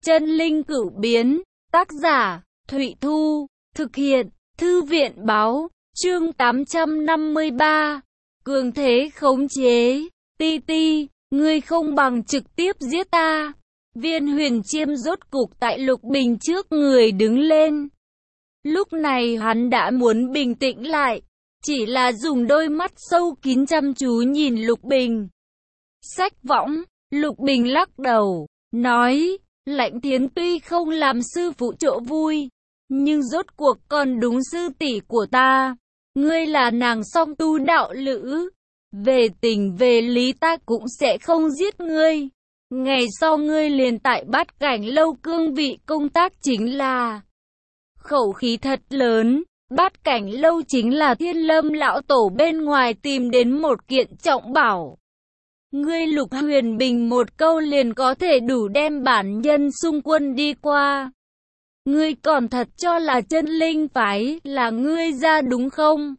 Chân linh cửu biến, tác giả, Thụy Thu, thực hiện, Thư viện báo, chương 853, cường thế khống chế, ti ti, ngươi không bằng trực tiếp giết ta. Viên Huyền Chiêm rốt cục tại Lục Bình trước người đứng lên. Lúc này hắn đã muốn bình tĩnh lại, chỉ là dùng đôi mắt sâu kín chăm chú nhìn Lục Bình. Sách võng, Lục Bình lắc đầu, nói, Lãnh Thiến tuy không làm sư phụ chỗ vui, nhưng rốt cuộc còn đúng sư tỷ của ta. Ngươi là nàng song tu đạo lữ, về tình về lý ta cũng sẽ không giết ngươi. Ngày sau ngươi liền tại Bát Cảnh Lâu cương vị công tác chính là... Khẩu khí thật lớn, Bát Cảnh Lâu chính là Thiên Lâm lão tổ bên ngoài tìm đến một kiện trọng bảo. Ngươi Lục Huyền Bình một câu liền có thể đủ đem bản nhân xung quân đi qua. Ngươi còn thật cho là Chân Linh phái là ngươi ra đúng không?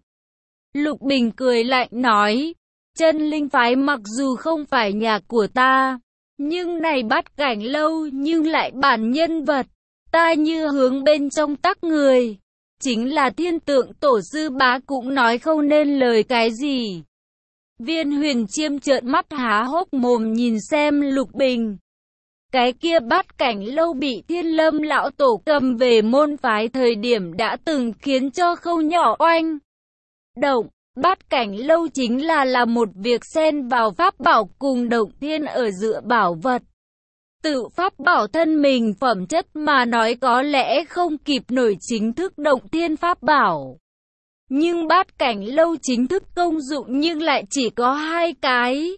Lục Bình cười lạnh nói, Chân Linh phái mặc dù không phải nhà của ta, nhưng này Bát Cảnh Lâu nhưng lại bản nhân vật. Ta như hướng bên trong tắc người, chính là Thiên Tượng tổ sư bá cũng nói không nên lời cái gì. Viên Huyền Chiêm trợn mắt há hốc mồm nhìn xem Lục Bình. Cái kia Bát Cảnh Lâu bị Thiên Lâm lão tổ cầm về môn phái thời điểm đã từng khiến cho không nhỏ oanh động. Bát Cảnh Lâu chính là một việc xen vào pháp bảo cùng động thiên ở giữa bảo vật. Tự pháp bảo thân mình phẩm chất mà nói có lẽ không kịp nổi chính thức động thiên pháp bảo. Nhưng Bát Cảnh Lâu chính thức công dụng nhưng lại chỉ có hai cái.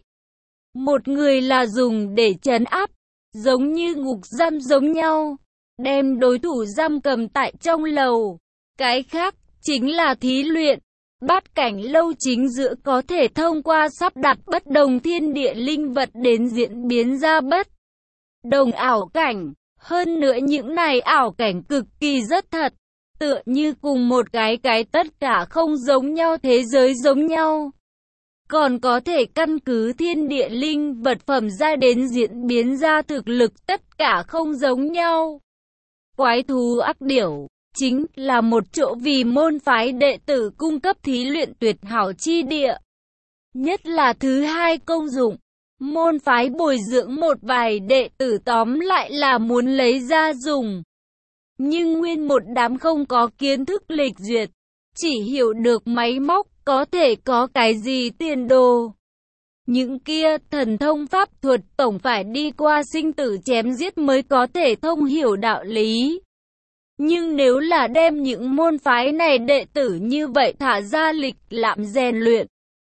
Một người là dùng để trấn áp, giống như ngục giam giống nhau, đem đối thủ giam cầm tại trong lầu. Cái khác chính là thí luyện. Bát Cảnh Lâu chính giữa có thể thông qua sắp đặt bất đồng thiên địa linh vật đến diễn biến ra bất đồng ảo cảnh. Hơn nữa những này ảo cảnh cực kỳ rất thật, tựa như cùng một cái tất cả không giống nhau thế giới giống nhau. Còn có thể căn cứ thiên địa linh vật phẩm ra đến diễn biến ra thực lực tất cả không giống nhau. Quái thú ác điểu chính là một chỗ vì môn phái đệ tử cung cấp thí luyện tuyệt hảo chi địa. Nhất là thứ hai công dụng, môn phái bồi dưỡng một vài đệ tử tóm lại là muốn lấy ra dùng. Nhưng nguyên một đám không có kiến thức lịch duyệt, chỉ hiểu được máy móc, có thể có cái gì tiền đồ. Những kia thần thông pháp thuật tổng phải đi qua sinh tử chém giết mới có thể thông hiểu đạo lý. Nhưng nếu là đem những môn phái này đệ tử như vậy thả ra lịch lãm rèn luyện,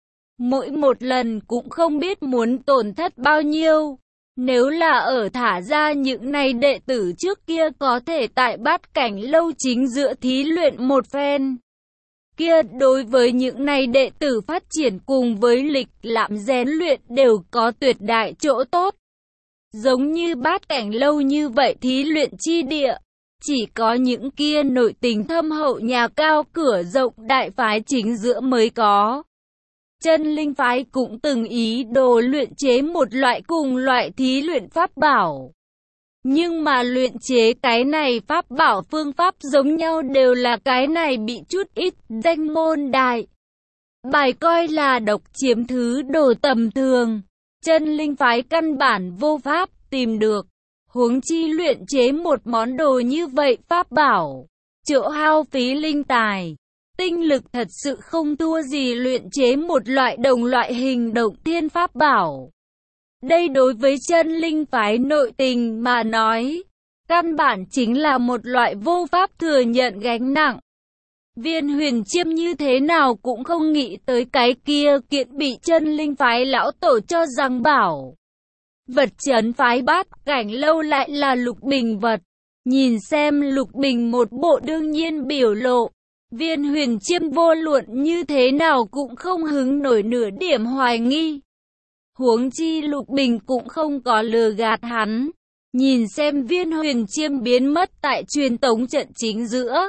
mỗi một lần cũng không biết muốn tổn thất bao nhiêu. Nếu là ở thả ra những này đệ tử trước kia có thể tại Bát Cảnh Lâu chính giữa thí luyện một phen, kia đối với những này đệ tử phát triển cùng với lịch lãm rèn luyện đều có tuyệt đại chỗ tốt. Giống như Bát Cảnh Lâu như vậy thí luyện chi địa, chỉ có những kia nội tình thâm hậu nhà cao cửa rộng đại phái chính giữa mới có. Chân Linh phái cũng từng ý đồ luyện chế một loại cùng loại thí luyện pháp bảo. Nhưng mà luyện chế cái này pháp bảo phương pháp giống nhau đều là cái này bị chút ít danh môn đại bài coi là độc chiếm thứ đồ tầm thường. Chân Linh phái căn bản vô pháp tìm được. Huống chi luyện chế một món đồ như vậy pháp bảo, chỗ hao phí linh tài, tinh lực thật sự không thua gì luyện chế một loại đồng loại hình động thiên pháp bảo. Đây đối với Chân Linh phái nội tình mà nói, căn bản chính là một loại vô pháp thừa nhận gánh nặng. Viên Huyền Chiêm như thế nào cũng không nghĩ tới cái kia kiện bị Chân Linh phái lão tổ cho rằng bảo vật trấn phái Bát Cảnh Lâu lại là Lục Bình vật. Nhìn xem Lục Bình một bộ đương nhiên biểu lộ, Viên Huyền Chiêm vô luận như thế nào cũng không hứng nổi nửa điểm hoài nghi. Huống chi Lục Bình cũng không có lừa gạt hắn. Nhìn xem Viên Huyền Chiêm biến mất tại truyền tống trận chính giữa,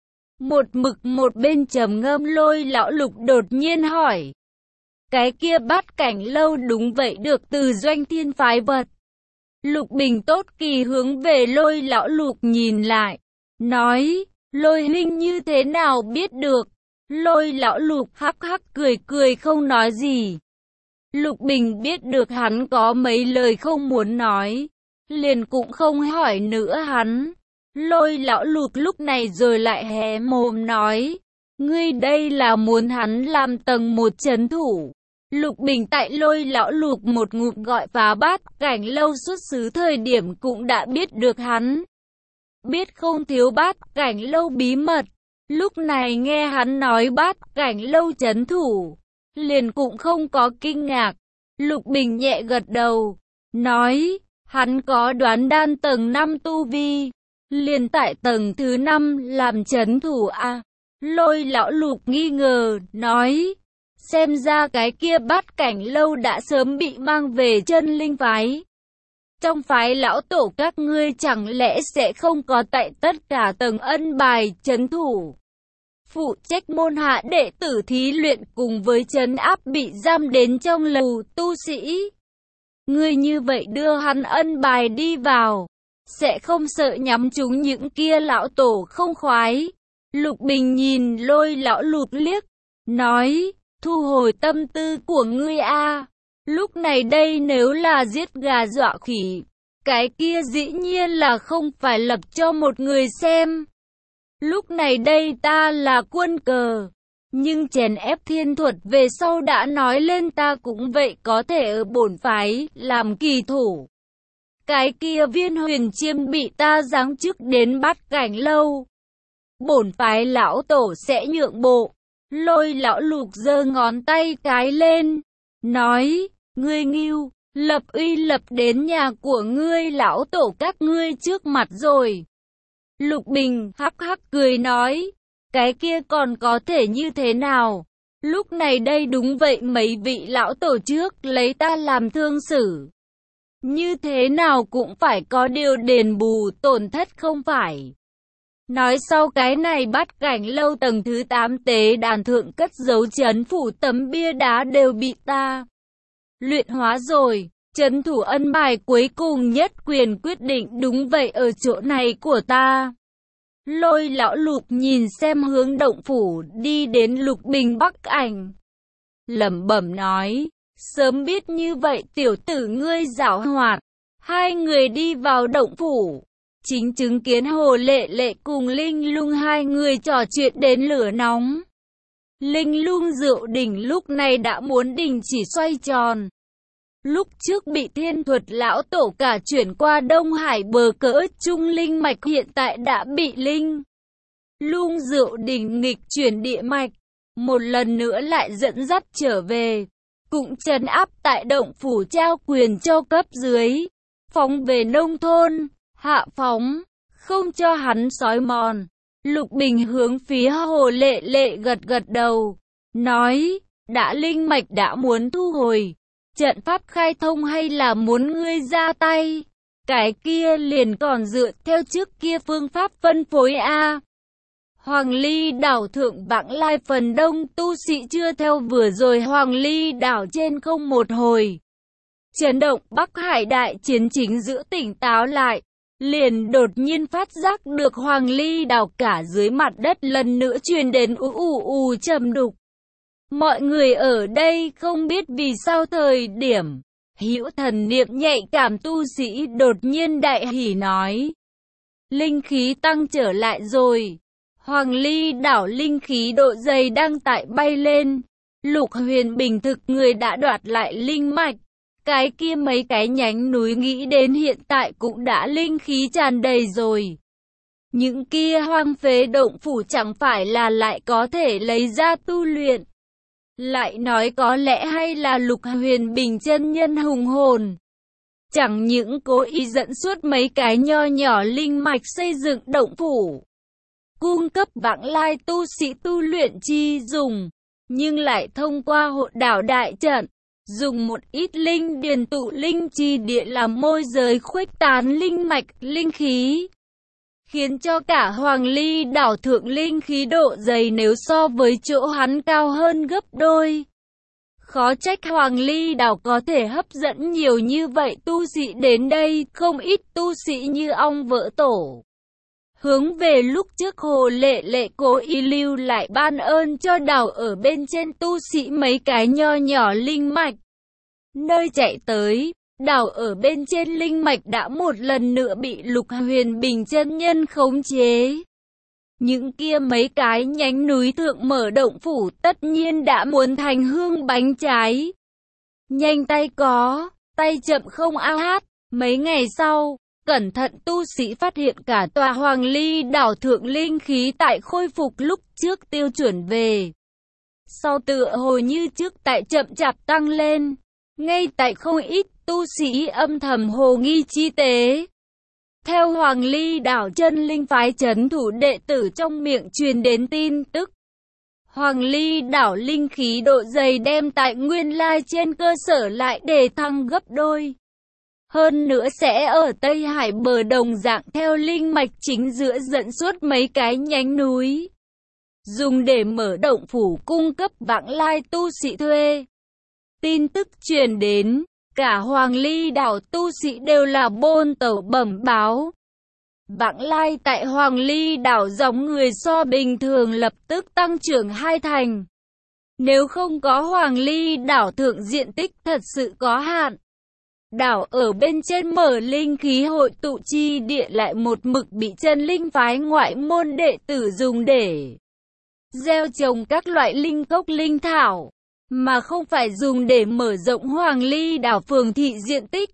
một mực một bên trầm ngâm Lôi lão Lục đột nhiên hỏi, cái kia Bát Cảnh Lâu đúng vậy được từ Doanh Thiên phái vật? Lục Bình tốt kỳ hướng về Lôi Lão Lục nhìn lại, nói, Lôi huynh như thế nào biết được? Lôi Lão Lục hắc hắc cười cười không nói gì. Lục Bình biết được hắn có mấy lời không muốn nói, liền cũng không hỏi nữa hắn. Lôi Lão Lục lúc này rồi lại hé mồm nói, ngươi đây là muốn hắn làm tầng một trấn thủ. Lục Bình tại Lôi Lão Lục một ngụm gọi phá Bát Cảnh Lâu xuất xứ thời điểm cũng đã biết được hắn biết không thiếu Bát Cảnh Lâu bí mật. Lúc này nghe hắn nói Bát Cảnh Lâu trấn thủ, liền cũng không có kinh ngạc. Lục Bình nhẹ gật đầu, nói, hắn có đoán đan tầng 5 tu vi, liền tại tầng thứ 5 làm trấn thủ a. Lôi Lão Lục nghi ngờ, nói, xem ra cái kia Bát Cảnh Lâu đã sớm bị mang về chân linh phái. Trong phái lão tổ các ngươi chẳng lẽ sẽ không có tại tất cả tầng ân bài trấn thủ, phụ trách môn hạ đệ tử thí luyện cùng với trấn áp bị giam đến trong lầu tu sĩ. Ngươi như vậy đưa hắn ân bài đi vào, sẽ không sợ nhắm trúng những kia lão tổ không khoái. Lục Bình nhìn Lôi Lão Lục liếc, nói, thu hồi tâm tư của ngươi a. Lúc này đây nếu là giết gà dọa khỉ, cái kia dĩ nhiên là không phải lập cho một người xem. Lúc này đây ta là quân cờ, nhưng chèn ép thiên thuật về sau đã nói lên ta cũng vậy có thể ở bổn phái làm kỳ thủ. Cái kia Viên Huyền Chiêm bị ta giáng chức đến Bát Cảnh Lâu, bổn phái lão tổ sẽ nhượng bộ. Lôi Lão Lục giơ ngón tay cái lên, nói, ngươi ngưu, lập uy lập đến nhà của ngươi lão tổ các ngươi trước mặt rồi. Lục Bình hắc hắc cười nói, cái kia còn có thể như thế nào? Lúc này đây đúng vậy mấy vị lão tổ trước lấy ta làm thương xử, như thế nào cũng phải có điều đền bù tổn thất không phải? Nói sau cái này Bát Cảnh Lâu tầng thứ 8 tế đàn thượng cất giấu trấn phủ tấm bia đá đều bị ta luyện hóa rồi. Trấn thủ ân bài cuối cùng nhất quyền quyết định đúng vậy ở chỗ này của ta. Lôi Lão Lục nhìn xem hướng động phủ đi đến Lục Bình Bắc Ảnh, lẩm bẩm nói, sớm biết như vậy tiểu tử ngươi giảo hoạt. Hai người đi vào động phủ, chính chứng kiến Hồ Lệ Lệ cùng Linh Lung hai người trò chuyện đến lửa nóng. Linh Lung rượu đỉnh lúc này đã muốn đình chỉ xoay tròn. Lúc trước bị thiên thuật lão tổ cả chuyển qua Đông Hải bờ cỡ trung linh mạch, hiện tại đã bị Linh Lung rượu đỉnh nghịch chuyển địa mạch, một lần nữa lại dẫn dắt trở về, cũng trấn áp tại động phủ trao quyền cho cấp dưới, phóng về nông thôn, hạ phóng, không cho hắn sói mòn. Lục Bình hướng phía Hồ Lệ Lệ gật gật đầu, nói, đã linh mạch đã muốn thu hồi, trận pháp khai thông hay là muốn ngươi ra tay? Cái kia liền còn dựa theo trước kia phương pháp phân phối a. Hoàng Ly đảo thượng vãng lai phần đông tu sĩ chưa theo vừa rồi Hoàng Ly đảo trên không một hồi chấn động Bắc Hải đại chiến chính giữa tỉnh táo lại, liền đột nhiên phát giác được Hoàng Ly đảo cả dưới mặt đất lần nữa truyền đến ù trầm đục. Mọi người ở đây không biết vì sao thời điểm hữu thần niệm nhạy cảm tu sĩ đột nhiên đại hỉ nói, linh khí tăng trở lại rồi. Hoàng Ly đảo linh khí độ dày đang tại bay lên. Lục Huyền bình thực người đã đoạt lại linh mạch, cái kia mấy cái nhánh núi nghĩ đến hiện tại cũng đã linh khí tràn đầy rồi. Những kia hoang phế động phủ chẳng phải là lại có thể lấy ra tu luyện. Lại nói có lẽ hay là Lục Huyền Bình chân nhân hùng hồn, chẳng những cố ý dẫn suốt mấy cái nho nhỏ linh mạch xây dựng động phủ, cung cấp vãng lai tu sĩ tu luyện chi dùng, nhưng lại thông qua hộ đảo đại trận, dùng một ít linh điền tụ linh chi địa làm môi giới khuếch tán linh mạch, linh khí, khiến cho cả Hoàng Ly đảo thượng linh khí độ dày nếu so với chỗ hắn cao hơn gấp đôi. Khó trách Hoàng Ly Đảo có thể hấp dẫn nhiều như vậy tu sĩ đến đây, không ít tu sĩ như ong vỡ tổ. Hướng về lúc trước Hồ Lệ Lệ cố ý lưu lại ban ơn cho đảo ở bên trên tu sĩ mấy cái nho nhỏ linh mạch. Nơi chạy tới, đảo ở bên trên linh mạch đã một lần nữa bị Lục Huyền Bình chân nhân khống chế. Những kia mấy cái nhánh núi thượng mở động phủ tất nhiên đã muốn thành hương bánh trái. Nhanh tay có, tay chậm không ao hát. Mấy ngày sau, cẩn thận tu sĩ phát hiện cả tòa Hoàng Ly Đảo thượng linh khí tại khôi phục lúc trước tiêu chuẩn về. Sau tựa hồ như trước tại chậm chạp tăng lên. Ngay tại không ít tu sĩ âm thầm hồ nghi chi tế. Theo Hoàng Ly Đảo chân linh phái trấn thủ đệ tử trong miệng truyền đến tin tức. Hoàng Ly Đảo linh khí độ dày đem tại nguyên lai trên cơ sở lại đề thăng gấp đôi. Hơn nữa sẽ ở Tây Hải bờ đồng dạng theo linh mạch chính giữa dẫn suốt mấy cái nhánh núi. Dùng để mở động phủ cung cấp vãng lai tu sĩ thuê. Tin tức truyền đến. Cả Hoàng Ly Đảo tu sĩ đều là bôn tẩu bẩm báo. Vãng lai tại Hoàng Ly Đảo dòng người so bình thường lập tức tăng trưởng 2 thành. Nếu không có Hoàng Ly Đảo thượng diện tích thật sự có hạn. Đảo ở bên trên mở linh khí hội tụ chi địa lại một mực bị chân linh phái ngoại môn đệ tử dùng để gieo trồng các loại linh cốc linh thảo. Mà không phải dùng để mở rộng Hoàng Ly Đảo phường thị diện tích.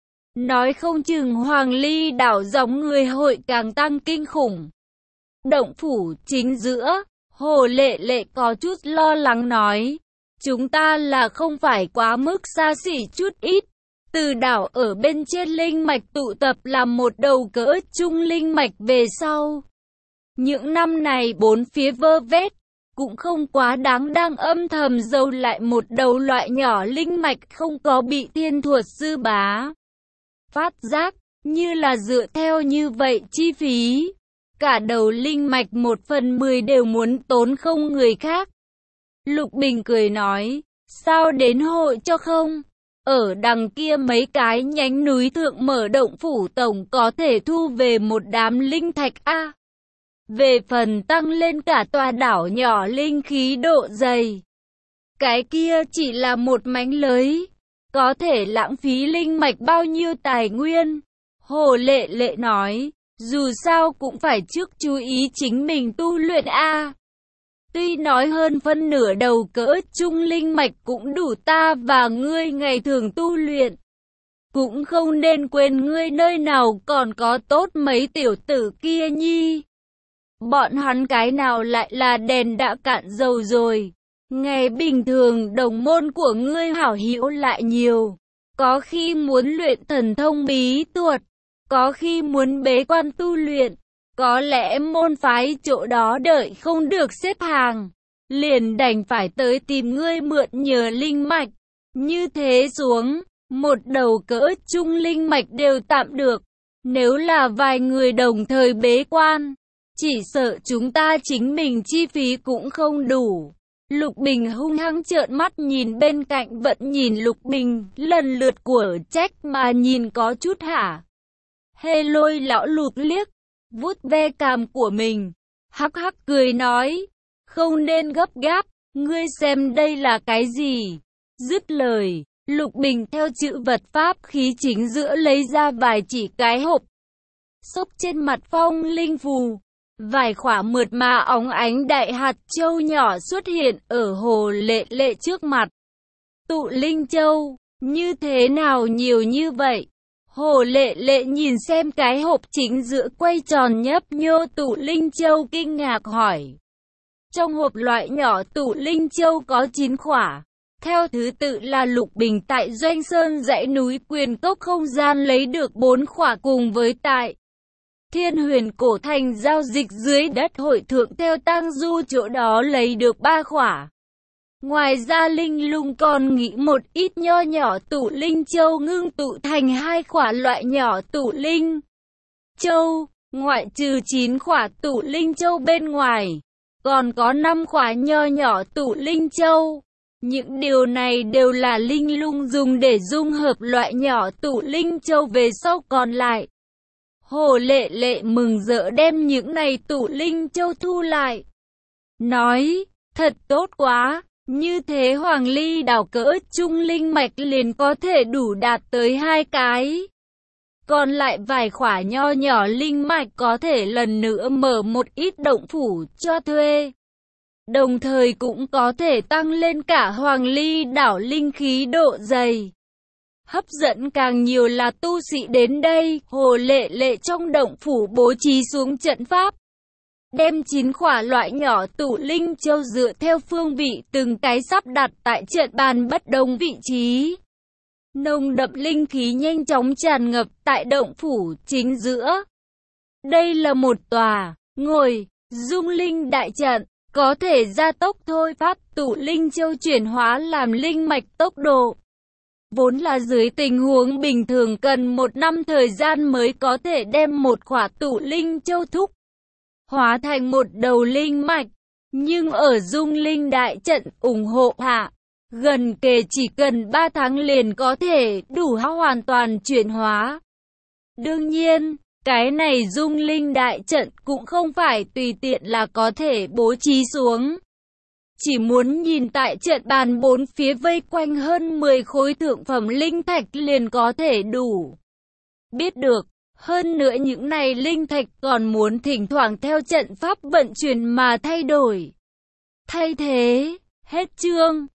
Nói không chừng Hoàng Ly Đảo dòng người hội càng tăng kinh khủng. Động phủ chính giữa, Hồ Lệ Lệ có chút lo lắng nói. Chúng ta là không phải quá mức xa xỉ chút ít. Từ đảo ở bên trên linh mạch tụ tập làm một đầu cỡ trung linh mạch về sau. Những năm này bốn phía vơ vét. Cũng không quá đáng đang âm thầm giấu lại một đầu loại nhỏ linh mạch không có bị thiên thuật sư bá phát giác, như là dựa theo như vậy chi phí. Cả đầu linh mạch 1/10 đều muốn tốn không người khác. Lục Bình cười nói, sao đến hội cho không? Ở đằng kia mấy cái nhánh núi thượng mở động phủ tổng có thể thu về một đám linh thạch a. Về phần tăng lên cả tòa đảo nhỏ linh khí độ dày. Cái kia chỉ là một mánh lưới. Có thể lãng phí linh mạch bao nhiêu tài nguyên. Hồ Lệ Lệ nói. Dù sao cũng phải trước chú ý chính mình tu luyện a. Tuy nói hơn phân nửa đầu cỡ trung linh mạch cũng đủ ta và ngươi ngày thường tu luyện. Cũng không nên quên ngươi nơi nào còn có tốt mấy tiểu tử kia nhi. Bọn hắn cái nào lại là đèn đã cạn dầu rồi. Ngày bình thường đồng môn của ngươi hảo hữu lại nhiều. Có khi muốn luyện thần thông bí thuật. Có khi muốn bế quan tu luyện. Có lẽ môn phái chỗ đó đợi không được xếp hàng. Liền đành phải tới tìm ngươi mượn nhờ linh mạch. Như thế xuống, một đầu cỡ trung linh mạch đều tạm được. Nếu là vài người đồng thời bế quan. Chỉ sợ chúng ta chính mình chi phí cũng không đủ. Lục Bình hung hăng trợn mắt nhìn bên cạnh vẫn nhìn Lục Bình, lần lượt của trách mà nhìn có chút hả. Hê Lôi lão lụt liếc, vuốt ve cằm của mình, hắc hắc cười nói, không nên gấp gáp, ngươi xem đây là cái gì. Dứt lời, Lục Bình theo chữ vật pháp khí chính giữa lấy ra vài chỉ cái hộp. Xốc trên mặt phong linh phù. Vài khỏa mượt mà óng ánh đại hạt châu nhỏ xuất hiện ở Hồ Lệ Lệ trước mặt. Tụ linh châu, như thế nào nhiều như vậy? Hồ Lệ Lệ nhìn xem cái hộp chính giữa quay tròn nhấp nhô tụ linh châu kinh ngạc hỏi. Trong hộp loại nhỏ tụ linh châu có 9 khỏa. Theo thứ tự là Lục Bình tại Doanh Sơn dãy núi Quyền Cốc không gian lấy được 4 khỏa cùng với tại Thiên Huyền Cổ Thành giao dịch dưới đất hội thượng theo tang du chỗ đó lấy được 3 khỏa. Ngoài ra Linh Lung còn nghĩ một ít nho nhỏ tụ linh châu ngưng tụ thành 2 khỏa loại nhỏ tụ linh châu, ngoại trừ 9 khỏa tụ linh châu bên ngoài, còn có 5 khỏa nho nhỏ tụ linh châu. Những điều này đều là linh lung dùng để dung hợp loại nhỏ tụ linh châu về sau còn lại. Hồ Lệ Lệ mừng rỡ đem những này tụ linh châu thu lại. Nói, thật tốt quá, như thế Hoàng Ly đảo cỡ trung linh mạch liền có thể đủ đạt tới 2 cái. Còn lại vài khỏa nho nhỏ linh mạch có thể lần nữa mở một ít động phủ cho thuê. Đồng thời cũng có thể tăng lên cả Hoàng Ly đảo linh khí độ dày. Hấp dẫn càng nhiều là tu sĩ đến đây. Hồ Lệ Lệ trong động phủ bố trí xuống trận pháp, đem 9 khỏa loại nhỏ tụ linh châu dựa theo phương vị từng cái sắp đặt tại trận bàn bất đồng vị trí. Nồng đậm linh khí nhanh chóng tràn ngập tại động phủ chính giữa. Đây là một tòa ngồi dung linh đại trận, có thể gia tốc thôi pháp tụ linh châu chuyển hóa làm linh mạch tốc độ. Vốn là dưới tình huống bình thường cần 1 năm thời gian mới có thể đem một khỏa tụ linh châu thúc hóa thành một đầu linh mạch. Nhưng ở dung linh đại trận ủng hộ hạ, gần kề chỉ cần 3 tháng liền có thể đủ hoàn toàn chuyển hóa. Đương nhiên, cái này dung linh đại trận cũng không phải tùy tiện là có thể bố trí xuống. Chỉ muốn nhìn tại trận bàn 4 phía vây quanh hơn 10 khối thượng phẩm linh thạch liền có thể đủ biết được. Hơn nữa những này linh thạch còn muốn thỉnh thoảng theo trận pháp vận chuyển mà thay đổi. Thay thế, hết chương.